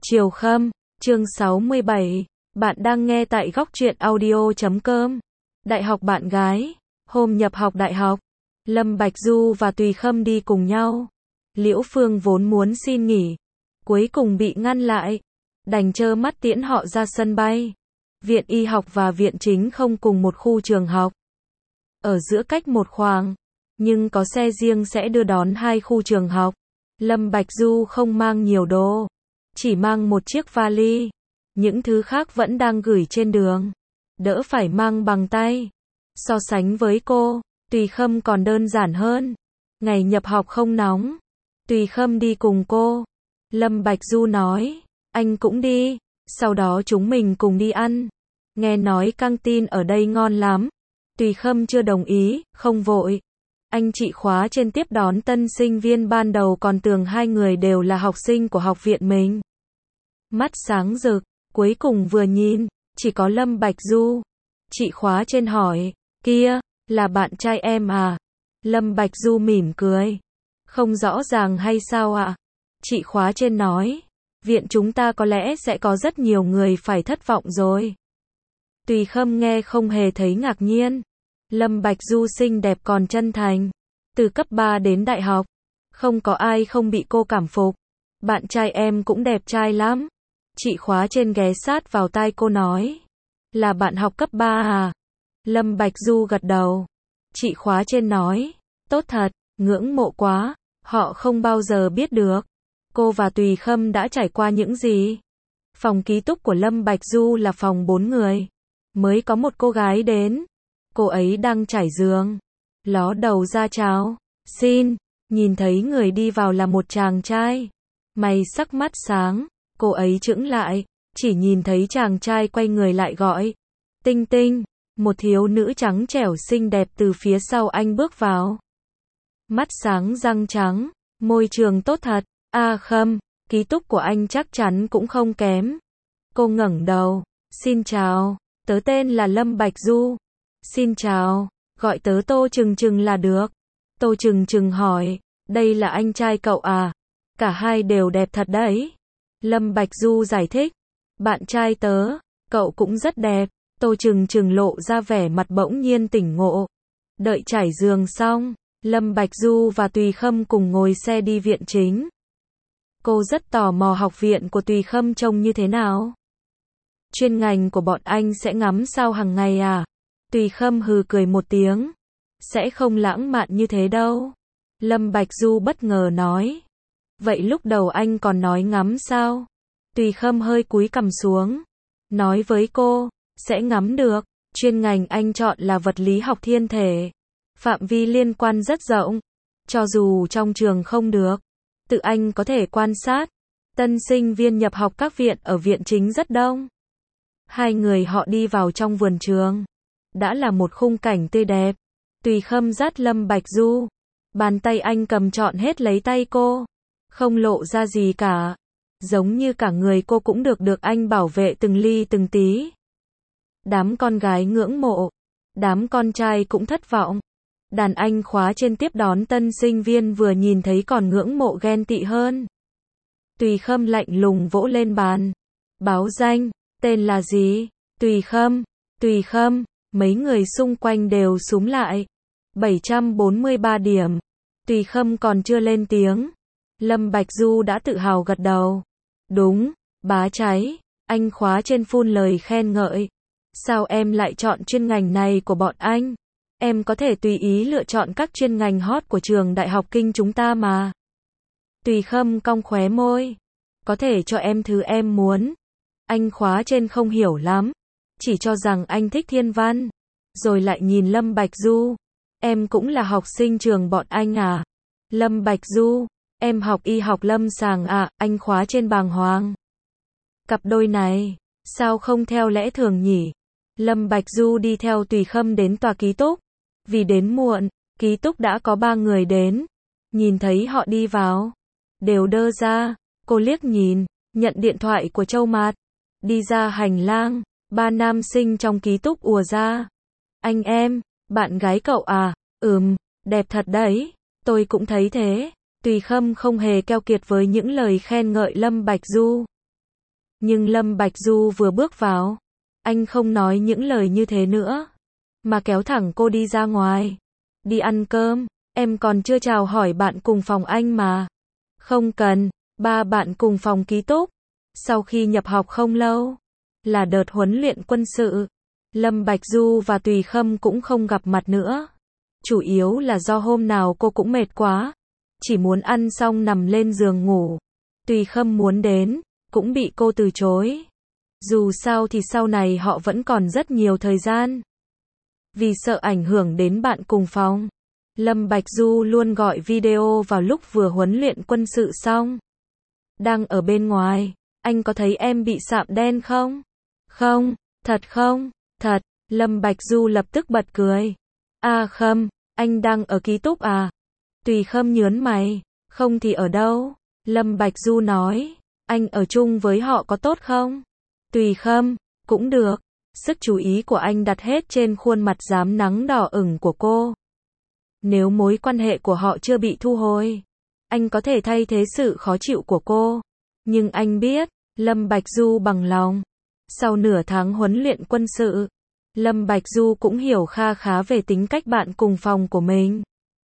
Chiều Khâm, chương 67. Bạn đang nghe tại góc truyện audio.com. Đại học bạn gái. Hôm nhập học đại học, Lâm Bạch Du và Tùy Khâm đi cùng nhau. Liễu Phương vốn muốn xin nghỉ, cuối cùng bị ngăn lại, đành trơ mắt tiễn họ ra sân bay. Viện y học và viện chính không cùng một khu trường học, ở giữa cách một khoảng, nhưng có xe riêng sẽ đưa đón hai khu trường học. Lâm Bạch Du không mang nhiều đồ, chỉ mang một chiếc vali, những thứ khác vẫn đang gửi trên đường, đỡ phải mang bằng tay. So sánh với cô, Tùy Khâm còn đơn giản hơn. Ngày nhập học không nóng, Tùy Khâm đi cùng cô. Lâm Bạch Du nói, anh cũng đi, sau đó chúng mình cùng đi ăn. Nghe nói căng tin ở đây ngon lắm. Tùy Khâm chưa đồng ý, không vội. Anh chị khóa trên tiếp đón tân sinh viên ban đầu còn tưởng hai người đều là học sinh của học viện mình. Mắt sáng rực, cuối cùng vừa nhìn, chỉ có Lâm Bạch Du. Chị khóa trên hỏi, kia, là bạn trai em à? Lâm Bạch Du mỉm cười. Không rõ ràng hay sao ạ? Chị khóa trên nói, viện chúng ta có lẽ sẽ có rất nhiều người phải thất vọng rồi. Tùy Khâm nghe không hề thấy ngạc nhiên. Lâm Bạch Du xinh đẹp còn chân thành. Từ cấp 3 đến đại học, không có ai không bị cô cảm phục. Bạn trai em cũng đẹp trai lắm. Chị khóa trên ghé sát vào tai cô nói, là bạn học cấp 3 à? Lâm Bạch Du gật đầu. Chị khóa trên nói, tốt thật, ngưỡng mộ quá, họ không bao giờ biết được cô và Tùy Khâm đã trải qua những gì. Phòng ký túc của Lâm Bạch Du là phòng 4 người. Mới có một cô gái đến. Cô ấy đang trải giường, ló đầu ra chào, xin. Nhìn thấy người đi vào là một chàng trai, mày sắc mắt sáng. Cô ấy chững lại, chỉ nhìn thấy chàng trai quay người lại gọi, Tinh Tinh. Một thiếu nữ trắng trẻo xinh đẹp từ phía sau anh bước vào. Mắt sáng răng trắng, môi trường tốt thật. A Khâm, ký túc của anh chắc chắn cũng không kém. Cô ngẩng đầu, xin chào, tớ tên là Lâm Bạch Du. Xin chào, gọi tớ Tô Trừng Trừng là được. Tô Trừng Trừng hỏi, đây là anh trai cậu à? Cả hai đều đẹp thật đấy. Lâm Bạch Du giải thích, bạn trai tớ, cậu cũng rất đẹp. Tô Trừng Trừng lộ ra vẻ mặt bỗng nhiên tỉnh ngộ. Đợi trải giường xong, Lâm Bạch Du và Tùy Khâm cùng ngồi xe đi viện chính. Cô rất tò mò học viện của Tùy Khâm trông như thế nào. Chuyên ngành của bọn anh sẽ ngắm sao hàng ngày à? Tùy Khâm hừ cười một tiếng. Sẽ không lãng mạn như thế đâu. Lâm Bạch Du bất ngờ nói. Vậy lúc đầu anh còn nói ngắm sao? Tùy Khâm hơi cúi cằm xuống. Nói với cô, sẽ ngắm được. Chuyên ngành anh chọn là vật lý học thiên thể. Phạm vi liên quan rất rộng. Cho dù trong trường không được, tự anh có thể quan sát. Tân sinh viên nhập học các viện ở viện chính rất đông. Hai người họ đi vào trong vườn trường. Đã là một khung cảnh tươi đẹp. Tùy Khâm dắt Lâm Bạch Du. Bàn tay anh cầm trọn hết lấy tay cô. Không lộ ra gì cả. Giống như cả người cô cũng được anh bảo vệ từng ly từng tí. Đám con gái ngưỡng mộ. Đám con trai cũng thất vọng. Đàn anh khóa trên tiếp đón tân sinh viên vừa nhìn thấy còn ngưỡng mộ ghen tị hơn. Tùy Khâm lạnh lùng vỗ lên bàn. Báo danh, tên là gì? Tùy Khâm, Tùy Khâm. Mấy người xung quanh đều súm lại. 743 điểm. Tùy Khâm còn chưa lên tiếng. Lâm Bạch Du đã tự hào gật đầu. Đúng, bá cháy. Anh khóa trên phun lời khen ngợi. Sao em lại chọn chuyên ngành này của bọn anh? Em có thể tùy ý lựa chọn các chuyên ngành hot của trường đại học kinh chúng ta mà. Tùy Khâm cong khóe môi. Có thể cho em thứ em muốn. Anh khóa trên không hiểu lắm. Chỉ cho rằng anh thích thiên văn. Rồi lại nhìn Lâm Bạch Du. Em cũng là học sinh trường bọn anh à? Lâm Bạch Du, em học y học lâm sàng à? Anh khóa trên bàng hoàng. Cặp đôi này, sao không theo lẽ thường nhỉ? Lâm Bạch Du đi theo Tùy Khâm đến tòa ký túc. Vì đến muộn, ký túc đã có 3 người đến. Nhìn thấy họ đi vào, đều đơ ra. Cô liếc nhìn, nhận điện thoại của Châu Mạt. Đi ra hành lang, 3 nam sinh trong ký túc ùa ra. Anh em, bạn gái cậu à? Đẹp thật đấy. Tôi cũng thấy thế. Tùy Khâm không hề keo kiệt với những lời khen ngợi Lâm Bạch Du. Nhưng Lâm Bạch Du vừa bước vào, anh không nói những lời như thế nữa, mà kéo thẳng cô đi ra ngoài. Đi ăn cơm, em còn chưa chào hỏi bạn cùng phòng anh mà. Không cần, ba bạn cùng phòng ký túc. Sau khi nhập học không lâu, là đợt huấn luyện quân sự. Lâm Bạch Du và Tùy Khâm cũng không gặp mặt nữa. Chủ yếu là do hôm nào cô cũng mệt quá, chỉ muốn ăn xong nằm lên giường ngủ. Tùy Khâm muốn đến, cũng bị cô từ chối. Dù sao thì sau này họ vẫn còn rất nhiều thời gian. Vì sợ ảnh hưởng đến bạn cùng phòng, Lâm Bạch Du luôn gọi video vào lúc vừa huấn luyện quân sự xong. Đang ở bên ngoài, anh có thấy em bị sạm đen không? Không, thật không? Thật, Lâm Bạch Du lập tức bật cười. À Khâm, anh đang ở ký túc à? Tùy Khâm nhớn mày, không thì ở đâu? Lâm Bạch Du nói, anh ở chung với họ có tốt không? Tùy Khâm, cũng được. Sức chú ý của anh đặt hết trên khuôn mặt rám nắng đỏ ửng của cô. Nếu mối quan hệ của họ chưa bị thu hồi, anh có thể thay thế sự khó chịu của cô. Nhưng anh biết, Lâm Bạch Du bằng lòng. Sau nửa tháng huấn luyện quân sự, Lâm Bạch Du cũng hiểu kha khá về tính cách bạn cùng phòng của mình.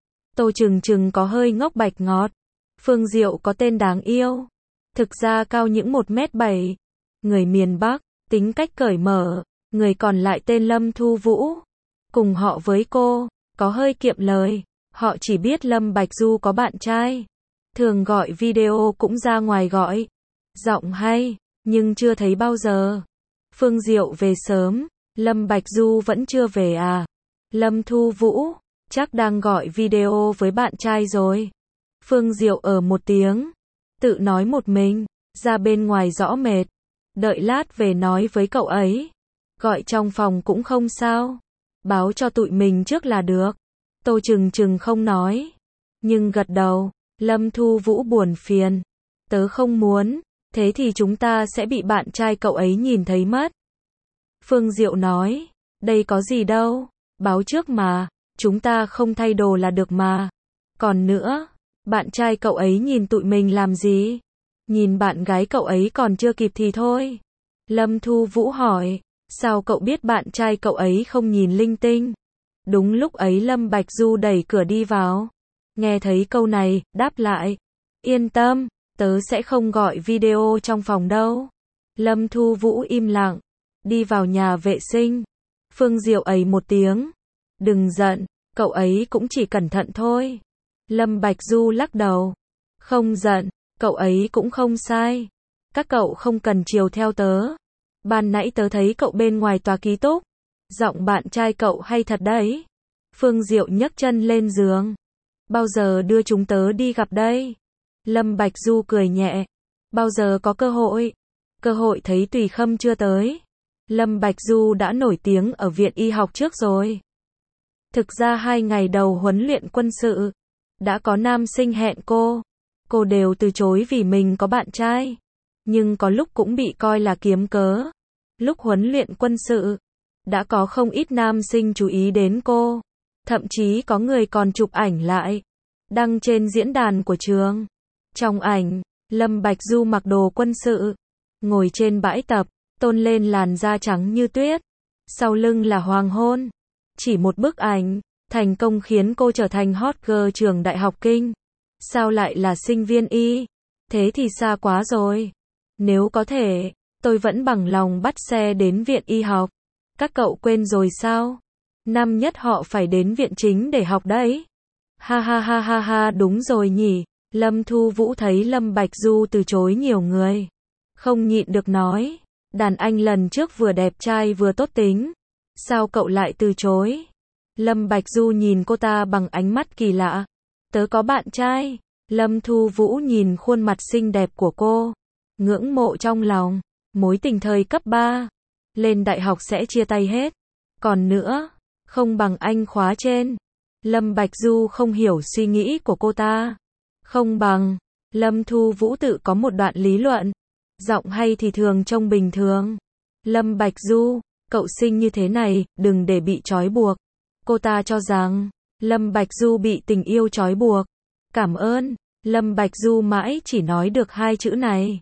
Tô Trừng Trừng có hơi ngốc bạch ngọt. Phương Diệu có tên đáng yêu. Thực ra cao những 1m7. Người miền Bắc, tính cách cởi mở. Người còn lại tên Lâm Thu Vũ. Cùng họ với cô, có hơi kiệm lời. Họ chỉ biết Lâm Bạch Du có bạn trai. Thường gọi video cũng ra ngoài gọi. Giọng hay, nhưng chưa thấy bao giờ. Phương Diệu về sớm, Lâm Bạch Du vẫn chưa về à? Lâm Thu Vũ, chắc đang gọi video với bạn trai rồi. Phương Diệu ở một tiếng, tự nói một mình, ra bên ngoài rõ mệt. Đợi lát về nói với cậu ấy. Gọi trong phòng cũng không sao. Báo cho tụi mình trước là được. Tô Trừng Trừng không nói, nhưng gật đầu. Lâm Thu Vũ buồn phiền. Tớ không muốn, thế thì chúng ta sẽ bị bạn trai cậu ấy nhìn thấy mất. Phương Diệu nói, đây có gì đâu, báo trước mà, chúng ta không thay đồ là được mà. Còn nữa, bạn trai cậu ấy nhìn tụi mình làm gì? Nhìn bạn gái cậu ấy còn chưa kịp thì thôi. Lâm Thu Vũ hỏi, sao cậu biết bạn trai cậu ấy không nhìn linh tinh? Đúng lúc ấy Lâm Bạch Du đẩy cửa đi vào. Nghe thấy câu này, đáp lại. Yên tâm, tớ sẽ không gọi video trong phòng đâu. Lâm Thu Vũ im lặng, đi vào nhà vệ sinh. Phương Diệu ầy một tiếng. Đừng giận, cậu ấy cũng chỉ cẩn thận thôi. Lâm Bạch Du lắc đầu. Không giận, cậu ấy cũng không sai. Các cậu không cần chiều theo tớ. Ban nãy tớ thấy cậu bên ngoài tòa ký túc. Giọng bạn trai cậu hay thật đấy. Phương Diệu nhấc chân lên giường. Bao giờ đưa chúng tớ đi gặp đây? Lâm Bạch Du cười nhẹ. Bao giờ có cơ hội? Cơ hội thấy Tùy Khâm chưa tới. Lâm Bạch Du đã nổi tiếng ở viện y học trước rồi. Thực ra 2 ngày đầu huấn luyện quân sự, đã có nam sinh hẹn cô. Cô đều từ chối vì mình có bạn trai. Nhưng có lúc cũng bị coi là kiếm cớ. Lúc huấn luyện quân sự, đã có không ít nam sinh chú ý đến cô. Thậm chí có người còn chụp ảnh lại, đăng trên diễn đàn của trường. Trong ảnh, Lâm Bạch Du mặc đồ quân sự, ngồi trên bãi tập, tôn lên làn da trắng như tuyết. Sau lưng là hoàng hôn. Chỉ một bức ảnh, thành công khiến cô trở thành hot girl trường Đại học Kinh. Sao lại là sinh viên y? Thế thì xa quá rồi. Nếu có thể, tôi vẫn bằng lòng bắt xe đến viện y học. Các cậu quên rồi sao? Năm nhất họ phải đến viện chính để học đấy. Ha ha ha ha ha, đúng rồi nhỉ. Lâm Thu Vũ thấy Lâm Bạch Du từ chối nhiều người. Không nhịn được nói. Đàn anh lần trước vừa đẹp trai vừa tốt tính. Sao cậu lại từ chối? Lâm Bạch Du nhìn cô ta bằng ánh mắt kỳ lạ. Tớ có bạn trai. Lâm Thu Vũ nhìn khuôn mặt xinh đẹp của cô. Ngưỡng mộ trong lòng. Mối tình thời cấp 3. Lên đại học sẽ chia tay hết. Còn nữa, không bằng anh khóa trên. Lâm Bạch Du không hiểu suy nghĩ của cô ta. Không bằng. Lâm Thu Vũ tự có một đoạn lý luận. Giọng hay thì thường trông bình thường. Lâm Bạch Du, cậu xinh như thế này, đừng để bị trói buộc. Cô ta cho rằng, Lâm Bạch Du bị tình yêu trói buộc. Cảm ơn. Lâm Bạch Du mãi chỉ nói được 2 chữ này.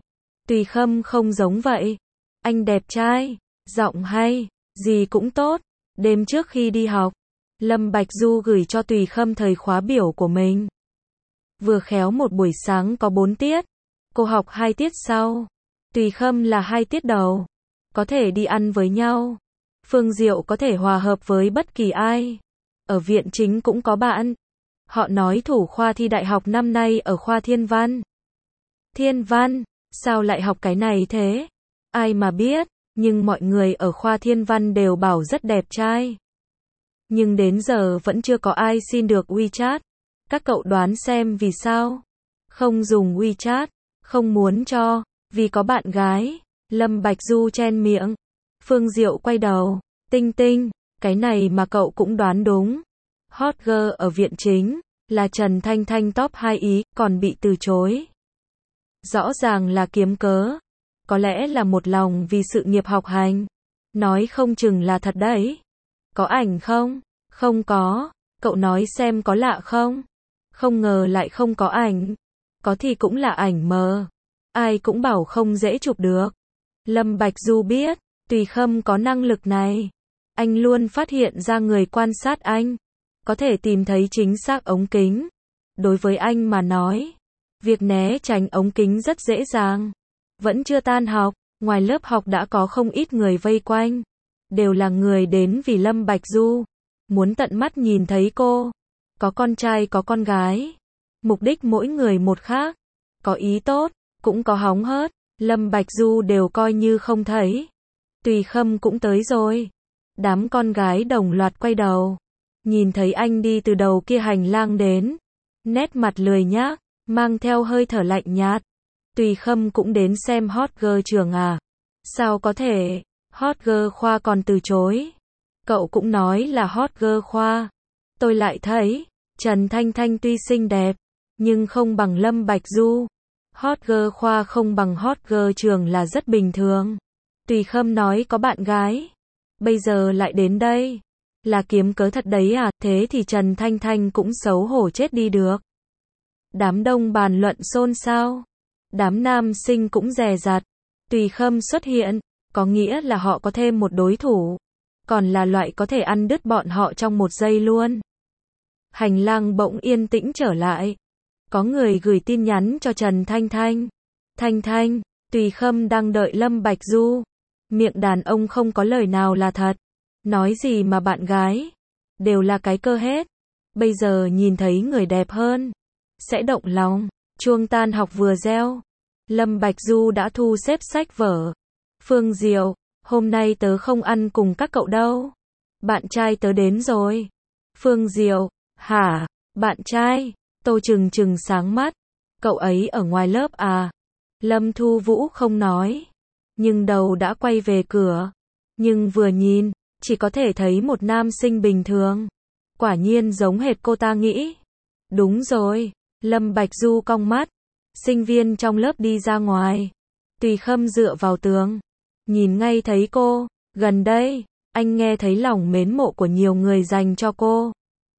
Tùy Khâm không giống vậy. Anh đẹp trai, giọng hay, gì cũng tốt. Đêm trước khi đi học, Lâm Bạch Du gửi cho Tùy Khâm thời khóa biểu của mình. Vừa khéo một buổi sáng có 4 tiết, cô học 2 tiết sau. Tùy Khâm là 2 tiết đầu. Có thể đi ăn với nhau. Phương Diệu có thể hòa hợp với bất kỳ ai. Ở viện chính cũng có bạn. Họ nói thủ khoa thi đại học năm nay ở khoa Thiên Văn. Thiên Văn? Sao lại học cái này thế? Ai mà biết, nhưng mọi người ở khoa Thiên Văn đều bảo rất đẹp trai. Nhưng đến giờ vẫn chưa có ai xin được WeChat. Các cậu đoán xem vì sao? Không dùng WeChat, không muốn cho, vì có bạn gái. Lâm Bạch Du chen miệng. Phương Diệu quay đầu. Tinh Tinh, cái này mà cậu cũng đoán đúng. Hot girl ở viện chính, là Trần Thanh Thanh top 2 ý, còn bị từ chối. Rõ ràng là kiếm cớ. Có lẽ là một lòng vì sự nghiệp học hành. Nói không chừng là thật đấy. Có ảnh không? Không có. Cậu nói xem có lạ không? Không ngờ lại không có ảnh. Có thì cũng là ảnh mờ. Ai cũng bảo không dễ chụp được. Lâm Bạch Du biết, Tùy Khâm có năng lực này. Anh luôn phát hiện ra người quan sát anh. Có thể tìm thấy chính xác ống kính. Đối với anh mà nói, việc né tránh ống kính rất dễ dàng. Vẫn chưa tan học, ngoài lớp học đã có không ít người vây quanh. Đều là người đến vì Lâm Bạch Du. Muốn tận mắt nhìn thấy cô. Có con trai có con gái. Mục đích mỗi người một khác. Có ý tốt, cũng có hóng hớt. Lâm Bạch Du đều coi như không thấy. Tùy Khâm cũng tới rồi. Đám con gái đồng loạt quay đầu. Nhìn thấy anh đi từ đầu kia hành lang đến. Nét mặt lười nhác, mang theo hơi thở lạnh nhạt. Tùy Khâm cũng đến xem hot girl trường à? Sao có thể? Hot girl khoa còn từ chối. Cậu cũng nói là hot girl khoa. Tôi lại thấy, Trần Thanh Thanh tuy xinh đẹp, nhưng không bằng Lâm Bạch Du. Hot girl khoa không bằng hot girl trường là rất bình thường. Tùy Khâm nói có bạn gái. Bây giờ lại đến đây. Là kiếm cớ thật đấy à? Thế thì Trần Thanh Thanh cũng xấu hổ chết đi được. Đám đông bàn luận xôn xao. Đám nam sinh cũng dè dặt. Tùy Khâm xuất hiện, có nghĩa là họ có thêm một đối thủ. Còn là loại có thể ăn đứt bọn họ trong một giây luôn. Hành lang bỗng yên tĩnh trở lại. Có người gửi tin nhắn cho Trần Thanh Thanh. Thanh Thanh, Tùy Khâm đang đợi Lâm Bạch Du. Miệng đàn ông không có lời nào là thật. Nói gì mà bạn gái. Đều là cái cơ hết. Bây giờ nhìn thấy người đẹp hơn. Sẽ động lòng. Chuông tan học vừa reo. Lâm Bạch Du đã thu xếp sách vở. Phương Diệu, hôm nay tớ không ăn cùng các cậu đâu. Bạn trai tớ đến rồi. Phương Diệu, hả? Bạn trai? Tô Trừng Trừng sáng mắt. Cậu ấy ở ngoài lớp à? Lâm Thu Vũ không nói. Nhưng đầu đã quay về cửa. Nhưng vừa nhìn, chỉ có thể thấy một nam sinh bình thường. Quả nhiên giống hệt cô ta nghĩ. Đúng rồi. Lâm Bạch Du cong mắt. Sinh viên trong lớp đi ra ngoài. Tùy Khâm dựa vào tường. Nhìn ngay thấy cô. Gần đây, anh nghe thấy lòng mến mộ của nhiều người dành cho cô.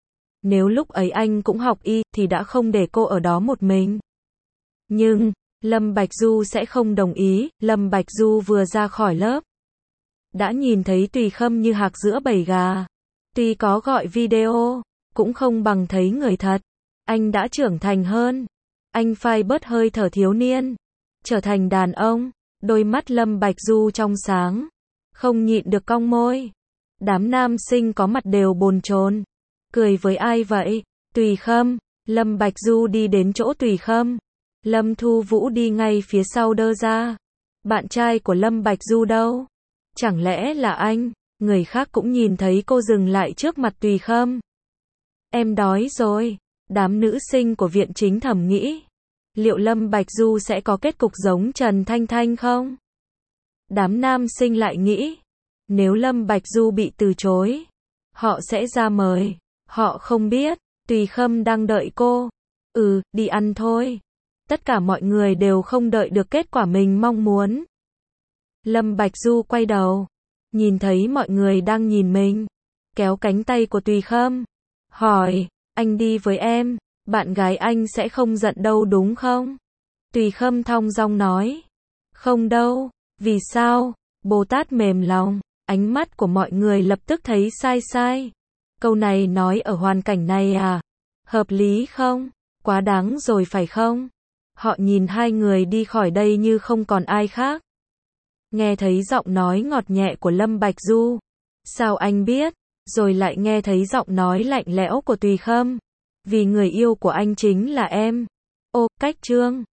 Nếu lúc ấy anh cũng học y, thì đã không để cô ở đó một mình. Nhưng, Lâm Bạch Du sẽ không đồng ý. Lâm Bạch Du vừa ra khỏi lớp. Đã nhìn thấy Tùy Khâm như hạc giữa bầy gà. Tuy có gọi video, cũng không bằng thấy người thật. Anh đã trưởng thành hơn. Anh phai bớt hơi thở thiếu niên. Trở thành đàn ông. Đôi mắt Lâm Bạch Du trong sáng. Không nhịn được cong môi. Đám nam sinh có mặt đều bồn chồn. Cười với ai vậy? Tùy Khâm. Lâm Bạch Du đi đến chỗ Tùy Khâm. Lâm Thu Vũ đi ngay phía sau đơ ra. Bạn trai của Lâm Bạch Du đâu? Chẳng lẽ là anh? Người khác cũng nhìn thấy cô dừng lại trước mặt Tùy Khâm. Em đói rồi. Đám nữ sinh của viện chính thầm nghĩ. Liệu Lâm Bạch Du sẽ có kết cục giống Trần Thanh Thanh không? Đám nam sinh lại nghĩ. Nếu Lâm Bạch Du bị từ chối, họ sẽ ra mời. Họ không biết, Tùy Khâm đang đợi cô. Đi ăn thôi. Tất cả mọi người đều không đợi được kết quả mình mong muốn. Lâm Bạch Du quay đầu. Nhìn thấy mọi người đang nhìn mình. Kéo cánh tay của Tùy Khâm. Hỏi, anh đi với em, bạn gái anh sẽ không giận đâu đúng không? Tùy Khâm thong dong nói. Không đâu. Vì sao? Bồ Tát mềm lòng. Ánh mắt của mọi người lập tức thấy sai sai. Câu này nói ở hoàn cảnh này à? Hợp lý không? Quá đáng rồi phải không? Họ nhìn hai người đi khỏi đây như không còn ai khác. Nghe thấy giọng nói ngọt nhẹ của Lâm Bạch Du. Sao anh biết? Rồi lại nghe thấy giọng nói lạnh lẽo của Tùy Khâm. Vì người yêu của anh chính là em. Ô, Cách Trương.